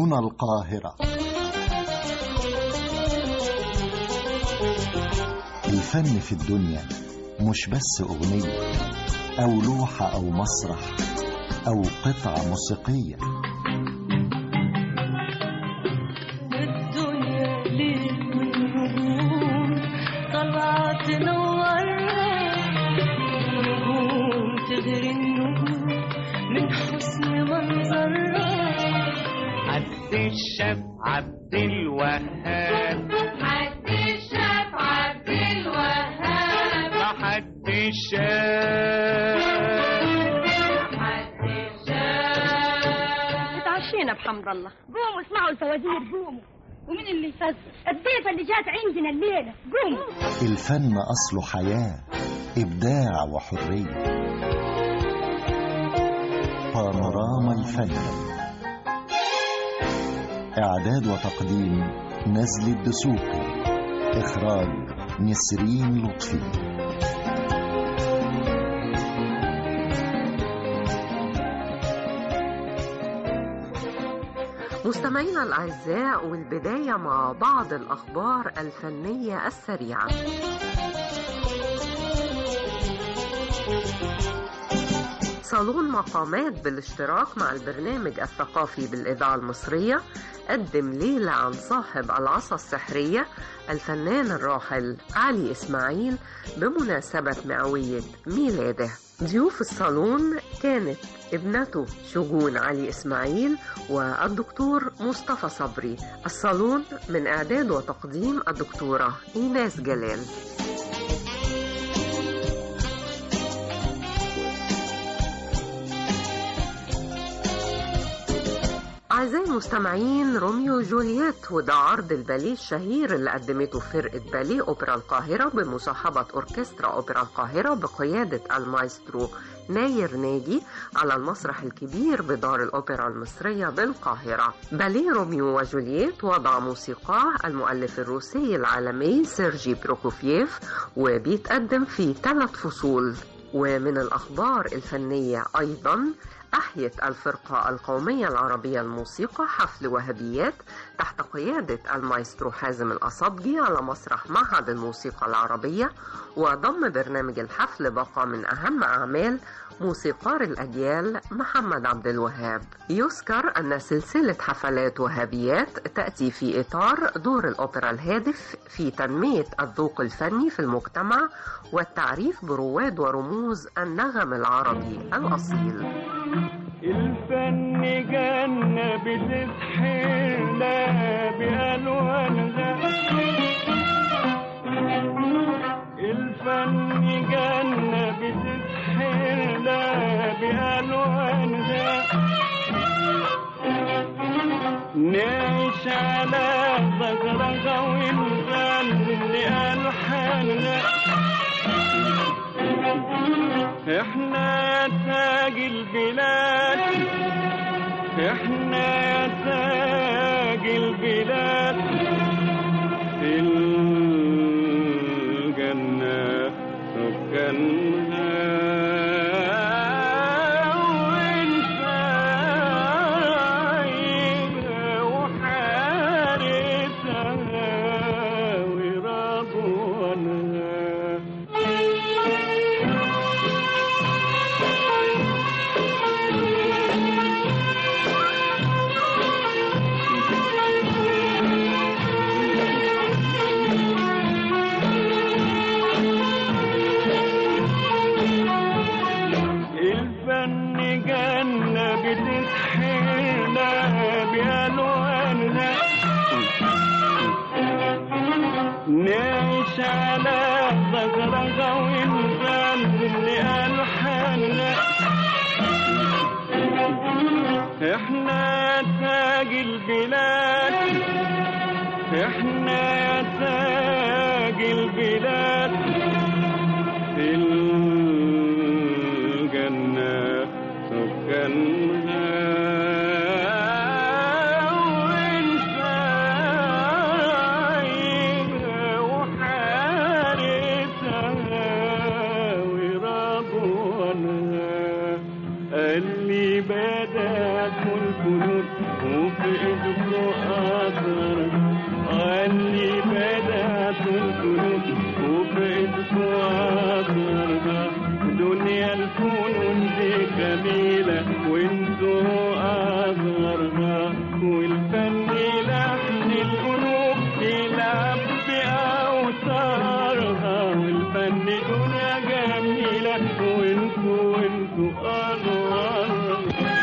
صالون القاهرة. الفن في الدنيا مش بس أغنية أو لوحة أو مسرح أو قطعة موسيقية. الدنيا ليل والنجوم طلعت تنورها، النجوم تغري النجوم من حسن منظرها. عبد الشاف عبد الوهاب، عبد الشاف عبد الوهاب، حد الشاف عبد الشاف. اتعشينا بحمد الله. قوموا اسمعوا الفوازير، قوموا. ومين اللي يفزر؟ الضيفة اللي جات عندنا الليلة. قوموا. الفن أصله حياة، إبداع وحرية. بانوراما الفن، إعداد وتقديم نزل الدسوقي، إخراج نسرين لطفي. مستمعينا الأعزاء، والبداية مع بعض الأخبار الفنية السريعة. صالون مقامات بالاشتراك مع البرنامج الثقافي بالإذاعة المصرية قدم ليلة عن صاحب العصا السحرية الفنان الراحل علي إسماعيل بمناسبة مئوية ميلاده. ضيوف الصالون كانت ابنته شجون علي إسماعيل والدكتور مصطفى صبري. الصالون من إعداد وتقديم الدكتورة إيناس جلال. أعزائي المستمعين، روميو جولييت، وده عرض الباليه الشهير اللي قدمته فرقة باليه أوبرا القاهرة بمصاحبة أوركسترا أوبرا القاهرة بقيادة المايسترو ناير ناجي على المسرح الكبير بدار الأوبرا المصرية بالقاهرة. باليه روميو وجولييت وضع موسيقاه المؤلف الروسي العالمي سيرجي بروكوفييف، وبيتقدم في 3 فصول. ومن الأخبار الفنية أيضا، أحيت الفرقة القومية العربية الموسيقى حفل وهبيات تحت قيادة المايسترو حازم الأصابجي على مسرح معهد الموسيقى العربية، وضم برنامج الحفل باقة من أهم أعمال موسيقار الأجيال محمد عبد الوهاب. يذكر أن سلسلة حفلات وهبيات تأتي في إطار دور الأوبرا الهادف في تنمية الذوق الفني في المجتمع والتعريف برواد ورموز النغم العربي الأصيل. الفن جنة بتسحرنا بألوانها، الفن جنة بتسحرنا بألوانها، نعيش على ذكرها ونغني ألحانها. احنا يا تاج البلاد، احنا يا تاج البلاد، في الجنة سكنها وانت عايشة وحارسها ورضوانها. بتسحرنا بألوانها، نعيش على ذكرها ونغني ألحانها. احنا يا تاج البلاد، احنا يا تاج البلاد، في الجنة سكنها وانت عايشة وحارسها ورضوانها. اللي بدأت الفنون وفي وصدق أصغر وأني بدأت الجنود وبقيت أصغر دنيا الفنون دي جميلة وانتوا أصغرها والفن لحن القلوب يلعب بأوتارها والفن دنيا جميلة وانتوا أصغرها.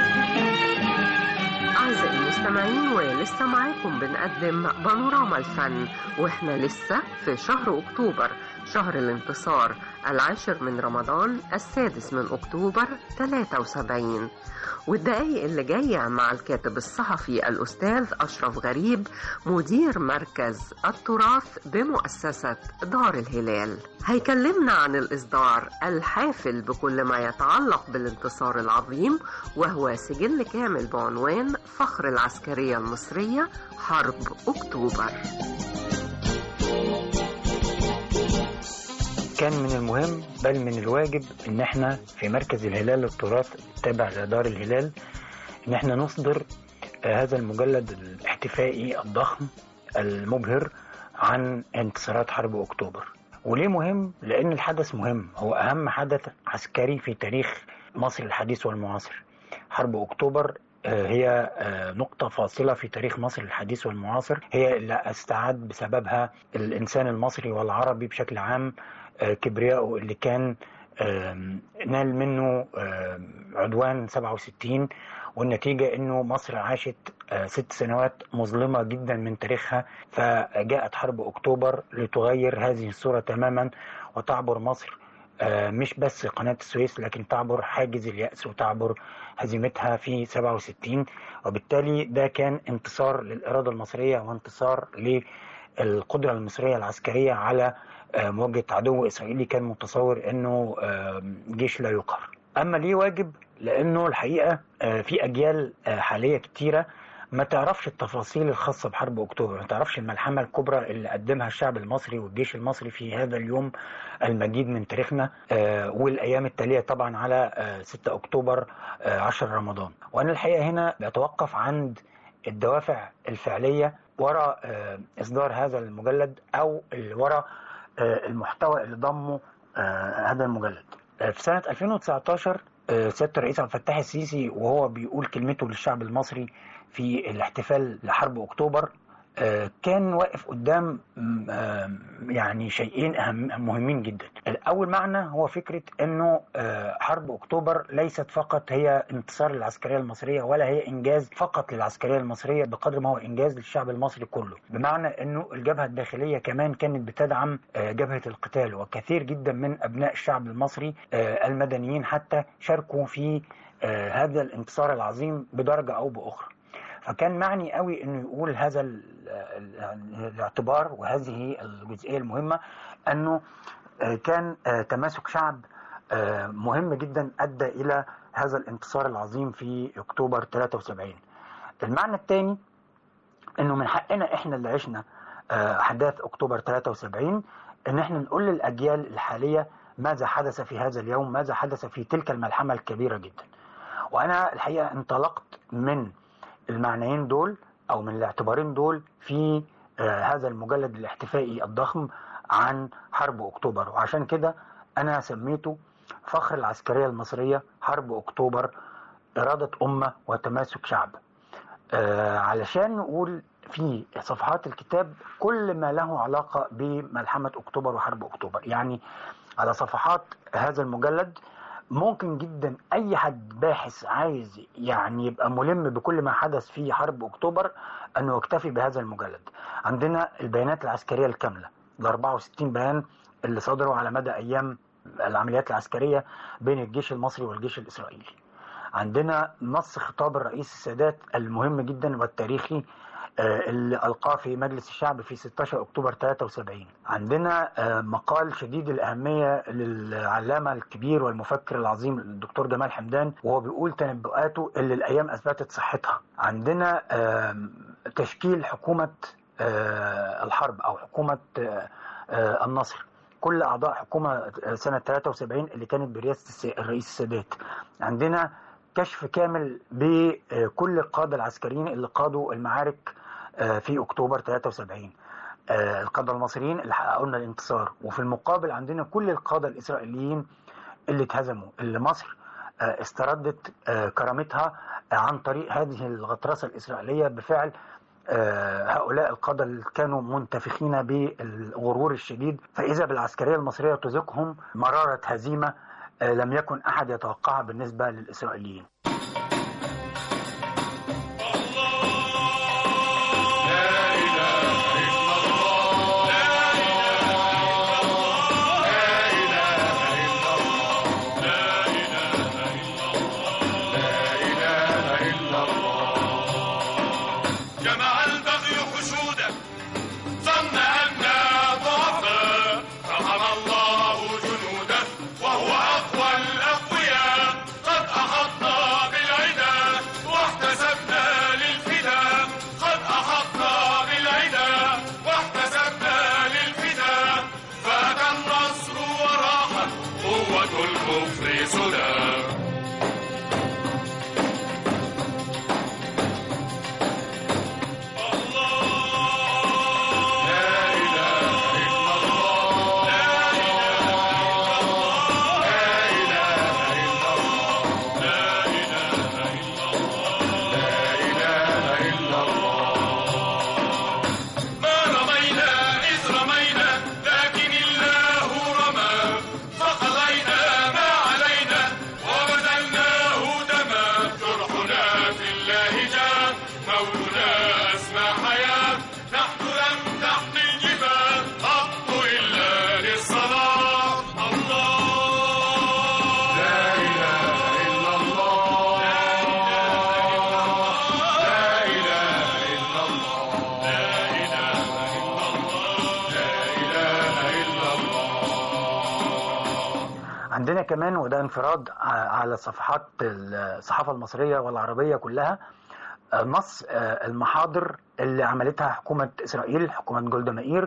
أعزائي المستمعين، ولسه معاكم بنقدم بانوراما الفن، وإحنا لسه في شهر أكتوبر، شهر الانتصار، 10 من رمضان، 6 من أكتوبر 73. والدقايق اللي جاية مع الكاتب الصحفي الأستاذ أشرف غريب، مدير مركز التراث بمؤسسة دار الهلال. هيكلمنا عن الإصدار الحافل بكل ما يتعلق بالانتصار العظيم، وهو سجل كامل بعنوان فخر العسكرية المصرية حرب أكتوبر. كان من المهم بل من الواجب ان احنا في مركز الهلال للتراث التابع لدار الهلال ان احنا نصدر هذا المجلد الاحتفائي الضخم المبهر عن انتصارات حرب اكتوبر. وليه مهم؟ لان الحدث مهم، هو اهم حدث عسكري في تاريخ مصر الحديث والمعاصر. حرب اكتوبر هي نقطة فاصلة في تاريخ مصر الحديث والمعاصر، هي اللي استعاد بسببها الإنسان المصري والعربي بشكل عام كبرياءه اللي كان نال منه عدوان 67، والنتيجة انه مصر عاشت 6 سنوات مظلمة جدا من تاريخها، فجاءت حرب اكتوبر لتغير هذه الصورة تماما وتعبر مصر مش بس قناة السويس لكن تعبر حاجز اليأس وتعبر هزيمتها في 67. وبالتالي ده كان انتصار للإرادة المصرية وانتصار للقدرة المصرية العسكرية على مواجهة عدو إسرائيلي كان متصور أنه جيش لا يقهر. أما ليه واجب؟ لأنه الحقيقة في أجيال حالية كتيرة ما تعرفش التفاصيل الخاصة بحرب أكتوبر، ما تعرفش الملحمة الكبرى اللي قدمها الشعب المصري والجيش المصري في هذا اليوم المجيد من تاريخنا والأيام التالية طبعا على 6 أكتوبر 10 رمضان. وأنا الحقيقة هنا بتوقف عند الدوافع الفعلية وراء إصدار هذا المجلد أو وراء المحتوى اللي ضمه هذا المجلد. في سنة 2019 سيادة الرئيس عبد الفتاح السيسي وهو بيقول كلمته للشعب المصري في الاحتفال لحرب أكتوبر كان واقف قدام يعني شيئين مهمين جدا. الأول معنى هو فكرة أنه حرب أكتوبر ليست فقط هي انتصار للعسكرية المصرية ولا هي إنجاز فقط للعسكرية المصرية بقدر ما هو إنجاز للشعب المصري كله، بمعنى أنه الجبهة الداخلية كمان كانت بتدعم جبهة القتال، وكثير جدا من أبناء الشعب المصري المدنيين حتى شاركوا في هذا الانتصار العظيم بدرجة أو بأخرى. فكان معني قوي انه يقول هذا الاعتبار وهذه الجزئية المهمة انه كان تماسك شعب مهم جدا ادى الى هذا الانتصار العظيم في اكتوبر 73. المعنى الثاني انه من حقنا احنا اللي عشنا احداث اكتوبر 73 ان احنا نقول للاجيال الحالية ماذا حدث في هذا اليوم، ماذا حدث في تلك الملحمة الكبيرة جدا. وانا الحقيقة انطلقت من المعنيين دول أو من الاعتبارين دول في هذا المجلد الاحتفائي الضخم عن حرب أكتوبر، وعشان كده أنا سميته فخر العسكرية المصرية حرب أكتوبر، إرادة أمة وتماسك شعب، علشان نقول في صفحات الكتاب كل ما له علاقة بملحمة أكتوبر وحرب أكتوبر. يعني على صفحات هذا المجلد ممكن جدا اي حد باحث عايز يعني يبقى ملم بكل ما حدث في حرب اكتوبر انه يكتفي بهذا المجلد. عندنا البيانات العسكرية الكاملة، ال 64 بيان اللي صدروا على مدى ايام العمليات العسكرية بين الجيش المصري والجيش الاسرائيلي. عندنا نص خطاب الرئيس السادات المهم جدا والتاريخي اللي ألقاه في مجلس الشعب في 16 أكتوبر 73. عندنا مقال شديد الأهمية للعلامة الكبير والمفكر العظيم الدكتور جمال حمدان وهو بيقول تنبؤاته اللي الأيام أثبتت صحتها. عندنا تشكيل حكومة الحرب أو حكومة النصر، كل أعضاء حكومة سنة 73 اللي كانت برئاسة الرئيس السادات. عندنا كشف كامل بكل القادة العسكريين اللي قادوا المعارك في أكتوبر 73. القادة المصريين اللي حققوا لنا الانتصار، وفي المقابل عندنا كل القادة الإسرائيليين اللي اتهزموا، اللي مصر استردت كرامتها عن طريق هذه الغطرسة الإسرائيلية بفعل هؤلاء القادة اللي كانوا منتفخين بالغرور الشديد. فإذا بالعسكرية المصرية تذيقهم مرارة هزيمة لم يكن أحد يتوقعها بالنسبة للإسرائيليين. عندنا كمان، وده انفراد على صفحات الصحافة المصرية والعربية كلها، نص المحاضر اللي عملتها حكومة إسرائيل، حكومة جولدا مائير،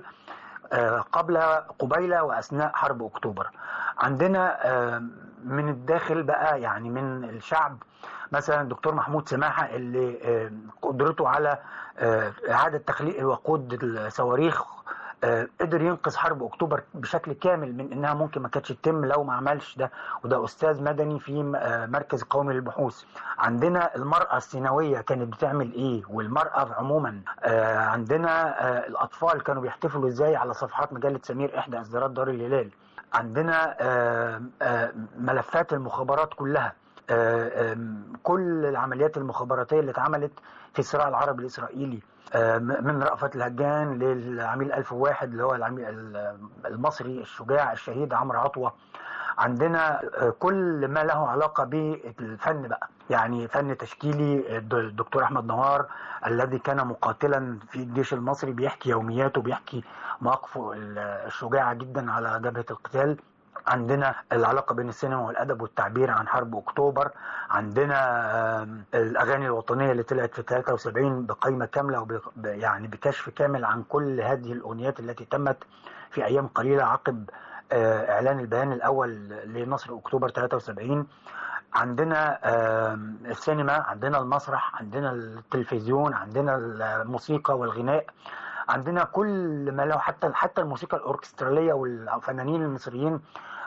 قبيل وأثناء حرب أكتوبر. عندنا من الداخل بقى، يعني من الشعب، مثلا الدكتور محمود سماحة اللي قدرته على إعادة تخليق الوقود الصواريخ قدر ينقذ حرب أكتوبر بشكل كامل من إنها ممكن ما كانتش تتم لو ما عملش ده، وده أستاذ مدني في مركز قومي للبحوث. عندنا المرأة السيناوية كانت بتعمل إيه، والمرأة عموما. عندنا الأطفال كانوا بيحتفلوا إزاي على صفحات مجلة سمير إحدى إصدارات دار الهلال. عندنا ملفات المخابرات كلها، كل العمليات المخابراتية اللي اتعملت في الصراع العربي الإسرائيلي، من رأفت الهجان للعميل 1001 اللي هو العميل المصري الشجاع الشهيد عمرو عطوة. عندنا كل ما له علاقة بالفن بقى، يعني فن تشكيلي. الدكتور أحمد نوار الذي كان مقاتلا في الجيش المصري بيحكي يومياته، بيحكي مواقفه الشجاعة جدا على جبهة القتال. عندنا العلاقة بين السينما والأدب والتعبير عن حرب أكتوبر. عندنا الأغاني الوطنية اللي طلعت في 73 بقائمة كاملة يعني بكشف كامل عن كل هذه الأغنيات التي تمت في أيام قليلة عقب إعلان البيان الأول لنصر أكتوبر 73. عندنا السينما، عندنا المسرح، عندنا التلفزيون، عندنا الموسيقى والغناء، عندنا كل ما له، حتى الموسيقى الأوركسترالية والفنانين المصريين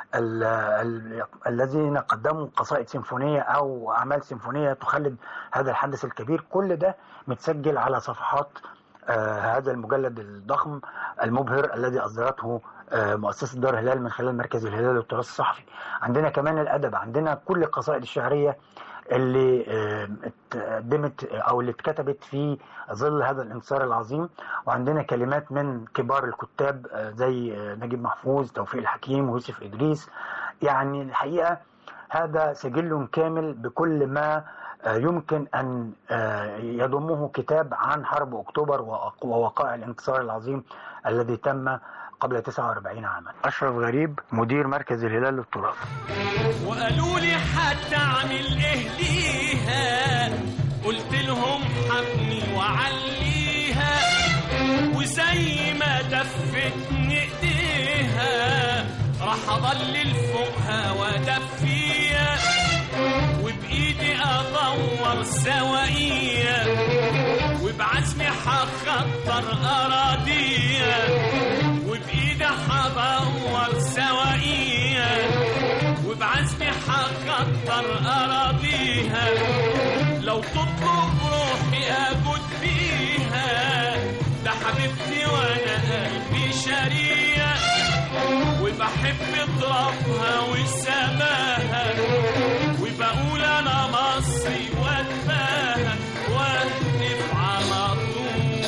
الذين قدموا قصائد سيمفونية أو أعمال سيمفونية تخلد هذا الحدث الكبير. كل ده متسجل على صفحات هذا المجلد الضخم المبهر الذي أصدرته مؤسسة دار الهلال من خلال مركز الهلال للتراث الصحفي. عندنا كمان الأدب، عندنا كل القصائد الشعرية اللي اتقدمت أو اللي اتكتبت في ظل هذا الانتصار العظيم. وعندنا كلمات من كبار الكتاب زي نجيب محفوظ، توفيق الحكيم، ويوسف إدريس. يعني الحقيقة هذا سجل كامل بكل ما يمكن أن يضمه كتاب عن حرب أكتوبر ووقائع الانتصار العظيم الذي تم قبل 49 عاما. أشرف غريب، مدير مركز الهلال للتراث. وقالوا لي هتعمل ايه ليها، قلت لهم حبني وعليها، وزي ما دفتني ايديها راح اضلل فوقها وادفيها، وبايدي هدور سوائية وبعزمي هخطر أراضية وبإيدي هدور سوائية وبعزمي هخطر أراضيها لو تطلب روحي أجود فيها ده حبيبتي وأنا قلبي شرية وبحب اضربها وسماها وبقول انا مصري واتباها واهتف على طول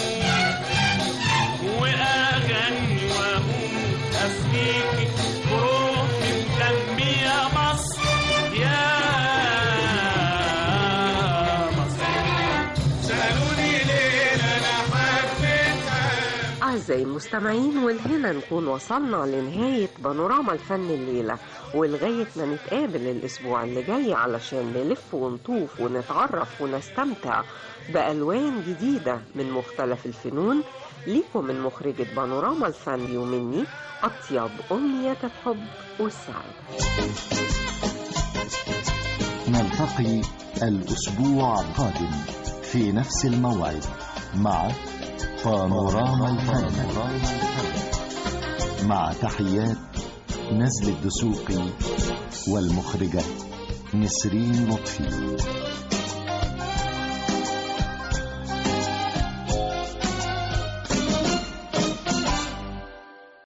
واغني واقول افديكي بروحي ودمي يا مصر يا مصر سالوني ليه انا حبيتها. أعزائي المستمعين، والهنا نكون وصلنا لنهاية بانوراما الفن الليلة، ولغاية ما نتقابل الأسبوع اللي جاي علشان نلف ونطوف ونتعرف ونستمتع بألوان جديدة من مختلف الفنون. ليكم من مخرجة بانوراما الفن ومني أطيب أمنية الحب والسعادة. نلتقي الأسبوع القادم في نفس الموعد مع بانوراما الفن، مع تحيات نزل الدسوقي والمخرجة نسرين لطفي.